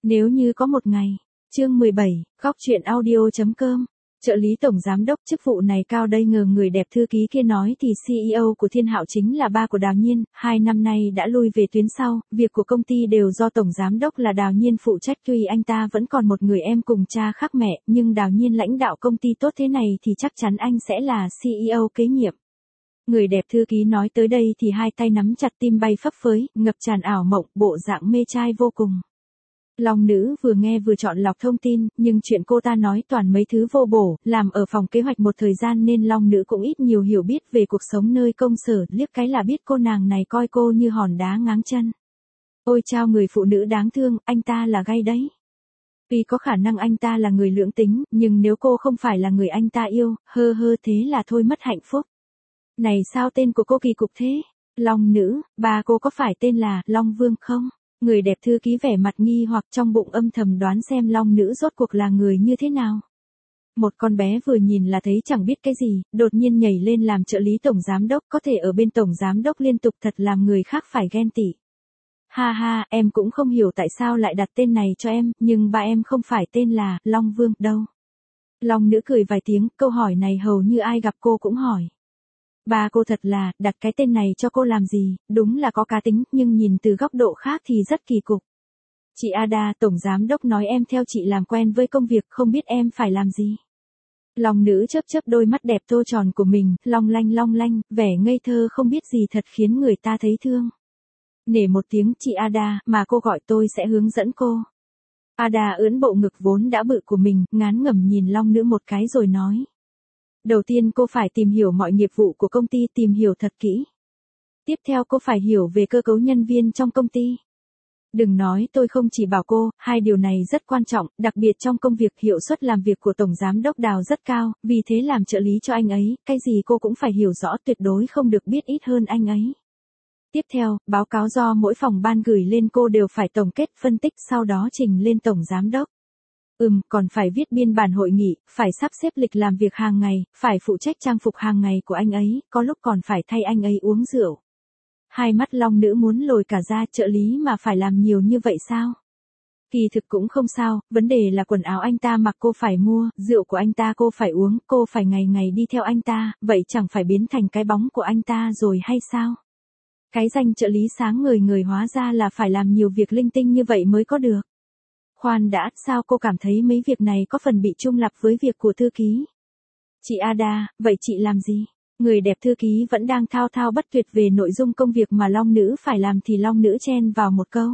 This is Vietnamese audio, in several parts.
Nếu như có một ngày. Chương 17, góc truyện audio.com. Trợ lý tổng giám đốc, chức vụ này cao đây, ngờ người đẹp thư ký kia nói thì CEO của Thiên Hạo chính là ba của Đào Nhiên, 2 năm nay đã lui về tuyến sau, việc của công ty đều do tổng giám đốc là Đào Nhiên phụ trách. Tuy anh ta vẫn còn một người em cùng cha khác mẹ, nhưng Đào Nhiên lãnh đạo công ty tốt thế này thì chắc chắn anh sẽ là CEO kế nhiệm. Người đẹp thư ký nói tới đây thì hai tay nắm chặt, tim bay phấp phới, ngập tràn ảo mộng, bộ dạng mê trai vô cùng. Long nữ vừa nghe vừa chọn lọc thông tin, nhưng chuyện cô ta nói toàn mấy thứ vô bổ, làm ở phòng kế hoạch một thời gian nên Long nữ cũng ít nhiều hiểu biết về cuộc sống nơi công sở, liếc cái là biết cô nàng này coi cô như hòn đá ngáng chân. Ôi chao, người phụ nữ đáng thương, anh ta là gay đấy. Tuy có khả năng anh ta là người lưỡng tính, nhưng nếu cô không phải là người anh ta yêu, thế là thôi mất hạnh phúc. Này sao tên của cô kỳ cục thế? Long nữ, bà cô có phải tên là Long Vương không? Người đẹp thư ký vẻ mặt nghi hoặc, trong bụng âm thầm đoán xem Long nữ rốt cuộc là người như thế nào. Một con bé vừa nhìn là thấy chẳng biết cái gì, đột nhiên nhảy lên làm trợ lý tổng giám đốc, có thể ở bên tổng giám đốc liên tục thật làm người khác phải ghen tị. Ha ha, em cũng không hiểu tại sao lại đặt tên này cho em, nhưng ba em không phải tên là Long Vương đâu. Long nữ cười vài tiếng, câu hỏi này hầu như ai gặp cô cũng hỏi. Ba cô thật là, đặt cái tên này cho cô làm gì, đúng là có cá tính, nhưng nhìn từ góc độ khác thì rất kỳ cục. Chị Ada, tổng giám đốc nói em theo chị làm quen với công việc, không biết em phải làm gì. Long nữ chớp chớp đôi mắt đẹp tô tròn của mình, long lanh, vẻ ngây thơ không biết gì thật khiến người ta thấy thương. Nể một tiếng chị Ada, mà cô gọi tôi sẽ hướng dẫn cô. Ada ưỡn bộ ngực vốn đã bự của mình, ngán ngẩm nhìn Long nữ một cái rồi nói. Đầu tiên cô phải tìm hiểu mọi nghiệp vụ của công ty, tìm hiểu thật kỹ. Tiếp theo cô phải hiểu về cơ cấu nhân viên trong công ty. Đừng nói tôi không chỉ bảo cô, hai điều này rất quan trọng, đặc biệt trong công việc. Hiệu suất làm việc của Tổng Giám đốc Đào rất cao, vì thế làm trợ lý cho anh ấy, cái gì cô cũng phải hiểu rõ, tuyệt đối không được biết ít hơn anh ấy. Tiếp theo, báo cáo do mỗi phòng ban gửi lên cô đều phải tổng kết, phân tích, sau đó trình lên Tổng Giám đốc. Còn phải viết biên bản hội nghị, phải sắp xếp lịch làm việc hàng ngày, phải phụ trách trang phục hàng ngày của anh ấy, có lúc còn phải thay anh ấy uống rượu. Hai mắt Long nữ muốn lồi cả ra, trợ lý mà phải làm nhiều như vậy sao? Kỳ thực cũng không sao, vấn đề là quần áo anh ta mặc cô phải mua, rượu của anh ta cô phải uống, cô phải ngày ngày đi theo anh ta, vậy chẳng phải biến thành cái bóng của anh ta rồi hay sao? Cái danh trợ lý sáng người hóa ra là phải làm nhiều việc linh tinh như vậy mới có được. Khoan đã, sao cô cảm thấy mấy việc này có phần bị trung lập với việc của thư ký? Chị Ada, vậy chị làm gì? Người đẹp thư ký vẫn đang thao thao bất tuyệt về nội dung công việc mà Long nữ phải làm thì Long nữ chen vào một câu.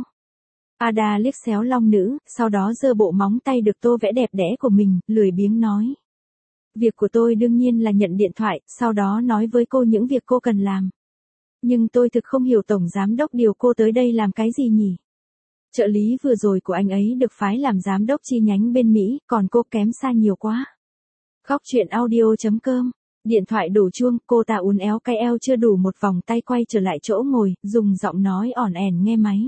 Ada liếc xéo Long nữ, sau đó giơ bộ móng tay được tô vẽ đẹp đẽ của mình, lười biếng nói. Việc của tôi đương nhiên là nhận điện thoại, sau đó nói với cô những việc cô cần làm. Nhưng tôi thực không hiểu tổng giám đốc điều cô tới đây làm cái gì nhỉ? Trợ lý vừa rồi của anh ấy được phái làm giám đốc chi nhánh bên Mỹ, còn cô kém xa nhiều quá. Góc truyện audio.com. Điện thoại đổ chuông, cô ta uốn éo cái eo chưa đủ một vòng tay quay trở lại chỗ ngồi, dùng giọng nói ỏn ẻn nghe máy.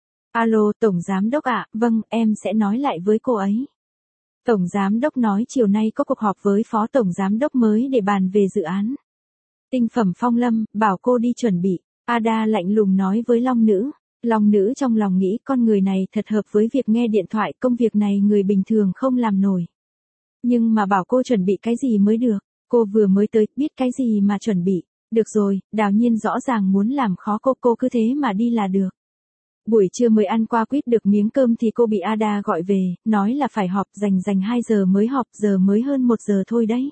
Alo, tổng giám đốc ạ, vâng, em sẽ nói lại với cô ấy. Tổng giám đốc nói chiều nay có cuộc họp với phó tổng giám đốc mới để bàn về dự án. Tinh phẩm Phong Lâm, bảo cô đi chuẩn bị. Ada lạnh lùng nói với Long nữ. Long nữ trong lòng nghĩ con người này thật hợp với việc nghe điện thoại, công việc này người bình thường không làm nổi. Nhưng mà bảo cô chuẩn bị cái gì mới được, cô vừa mới tới, biết cái gì mà chuẩn bị. Được rồi, Đào Nhiên rõ ràng muốn làm khó cô cứ thế mà đi là được. Buổi trưa mới ăn qua quýt được miếng cơm thì cô bị Ada gọi về, nói là phải họp, dành 2 giờ mới họp, giờ mới hơn 1 giờ thôi đấy.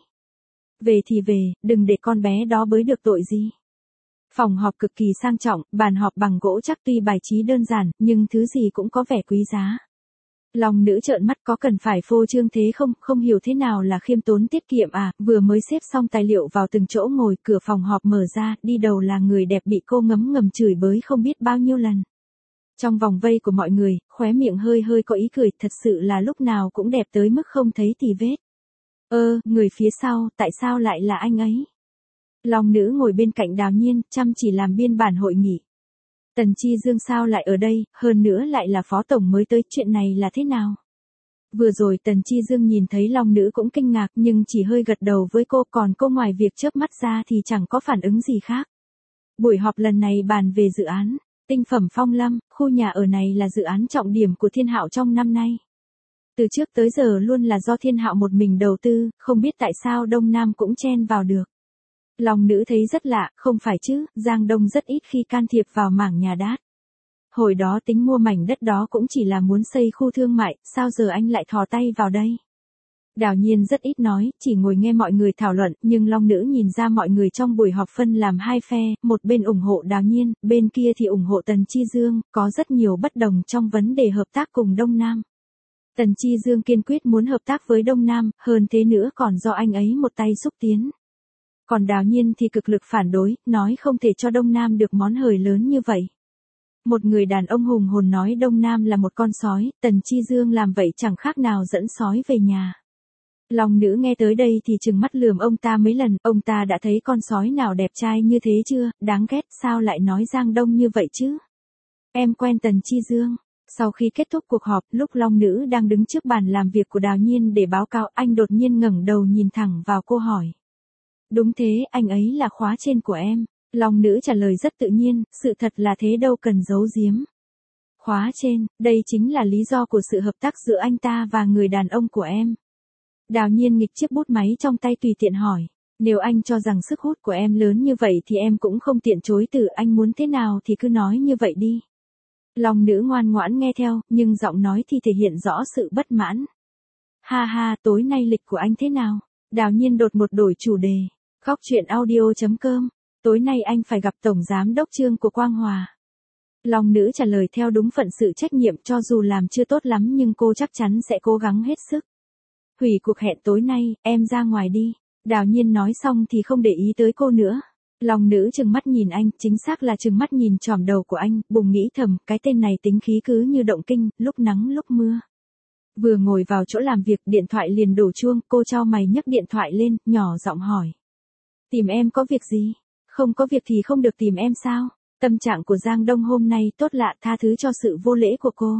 Về thì về, đừng để con bé đó bới được tội gì. Phòng họp cực kỳ sang trọng, bàn họp bằng gỗ chắc, tuy bài trí đơn giản, nhưng thứ gì cũng có vẻ quý giá. Long nữ trợn mắt, có cần phải phô trương thế không hiểu thế nào là khiêm tốn tiết kiệm à, vừa mới xếp xong tài liệu vào từng chỗ ngồi, cửa phòng họp mở ra, đi đầu là người đẹp bị cô ngấm chửi bới không biết bao nhiêu lần. Trong vòng vây của mọi người, khóe miệng hơi có ý cười, thật sự là lúc nào cũng đẹp tới mức không thấy tì vết. Người phía sau, tại sao lại là anh ấy? Long nữ ngồi bên cạnh Đào Nhiên, chăm chỉ làm biên bản hội nghị. Tần Chi Dương sao lại ở đây, hơn nữa lại là phó tổng mới tới, chuyện này là thế nào? Vừa rồi Tần Chi Dương nhìn thấy Long nữ cũng kinh ngạc nhưng chỉ hơi gật đầu với cô, còn cô ngoài việc chớp mắt ra thì chẳng có phản ứng gì khác. Buổi họp lần này bàn về dự án. Tinh phẩm Phong Lâm, khu nhà ở này là dự án trọng điểm của Thiên Hạo trong năm nay. Từ trước tới giờ luôn là do Thiên Hạo một mình đầu tư, không biết tại sao Đông Nam cũng chen vào được. Long nữ thấy rất lạ, không phải chứ, Giang Đông rất ít khi can thiệp vào mảng nhà đát. Hồi đó tính mua mảnh đất đó cũng chỉ là muốn xây khu thương mại, sao giờ anh lại thò tay vào đây? Đào Nhiên rất ít nói, chỉ ngồi nghe mọi người thảo luận, nhưng Long nữ nhìn ra mọi người trong buổi họp phân làm hai phe, một bên ủng hộ Đào Nhiên, bên kia thì ủng hộ Tần Chi Dương, có rất nhiều bất đồng trong vấn đề hợp tác cùng Đông Nam. Tần Chi Dương kiên quyết muốn hợp tác với Đông Nam, hơn thế nữa còn do anh ấy một tay xúc tiến. Còn Đào Nhiên thì cực lực phản đối, nói không thể cho Đông Nam được món hời lớn như vậy. Một người đàn ông hùng hồn nói Đông Nam là một con sói, Tần Chi Dương làm vậy chẳng khác nào dẫn sói về nhà. Long nữ nghe tới đây thì trừng mắt lườm ông ta mấy lần, ông ta đã thấy con sói nào đẹp trai như thế chưa, đáng ghét, sao lại nói Giang Đông như vậy chứ? Em quen Tần Chi Dương. Sau khi kết thúc cuộc họp, lúc Long nữ đang đứng trước bàn làm việc của Đào Nhiên để báo cáo, anh đột nhiên ngẩng đầu nhìn thẳng vào cô hỏi. Đúng thế, anh ấy là khóa trên của em. Long nữ trả lời rất tự nhiên, sự thật là thế đâu cần giấu giếm. Khóa trên, đây chính là lý do của sự hợp tác giữa anh ta và người đàn ông của em. Đào Nhiên nghịch chiếc bút máy trong tay tùy tiện hỏi. Nếu anh cho rằng sức hút của em lớn như vậy thì em cũng không tiện chối từ, anh muốn thế nào thì cứ nói như vậy đi. Long nữ ngoan ngoãn nghe theo, nhưng giọng nói thì thể hiện rõ sự bất mãn. Ha ha, tối nay lịch của anh thế nào? Đào Nhiên đột ngột đổi chủ đề. Góc truyện audio.com. Tối nay anh phải gặp Tổng Giám đốc Trương của Quang Hòa. Long nữ trả lời theo đúng phận sự trách nhiệm, cho dù làm chưa tốt lắm nhưng cô chắc chắn sẽ cố gắng hết sức. Hủy cuộc hẹn tối nay, em ra ngoài đi. Đào Nhiên nói xong thì không để ý tới cô nữa. Long nữ trừng mắt nhìn anh, chính xác là trừng mắt nhìn chòm đầu của anh, bùng nghĩ thầm, cái tên này tính khí cứ như động kinh, lúc nắng lúc mưa. Vừa ngồi vào chỗ làm việc, điện thoại liền đổ chuông, cô chau mày nhấc điện thoại lên, nhỏ giọng hỏi. Tìm em có việc gì? Không có việc thì không được tìm em sao? Tâm trạng của Giang Đông hôm nay tốt lạ, tha thứ cho sự vô lễ của cô.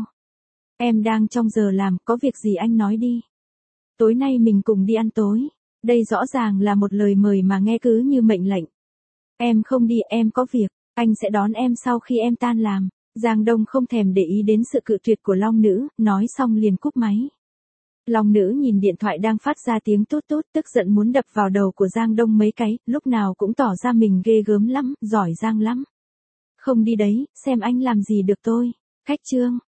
Em đang trong giờ làm, có việc gì anh nói đi. Tối nay mình cùng đi ăn tối. Đây rõ ràng là một lời mời mà nghe cứ như mệnh lệnh. Em không đi, em có việc, anh sẽ đón em sau khi em tan làm. Giang Đông không thèm để ý đến sự cự tuyệt của Long nữ, nói xong liền cúp máy. Long nữ nhìn điện thoại đang phát ra tiếng tút tút, tức giận muốn đập vào đầu của Giang Đông mấy cái, lúc nào cũng tỏ ra mình ghê gớm lắm, giỏi giang lắm. Không đi đấy, xem anh làm gì được tôi. Khách Trương.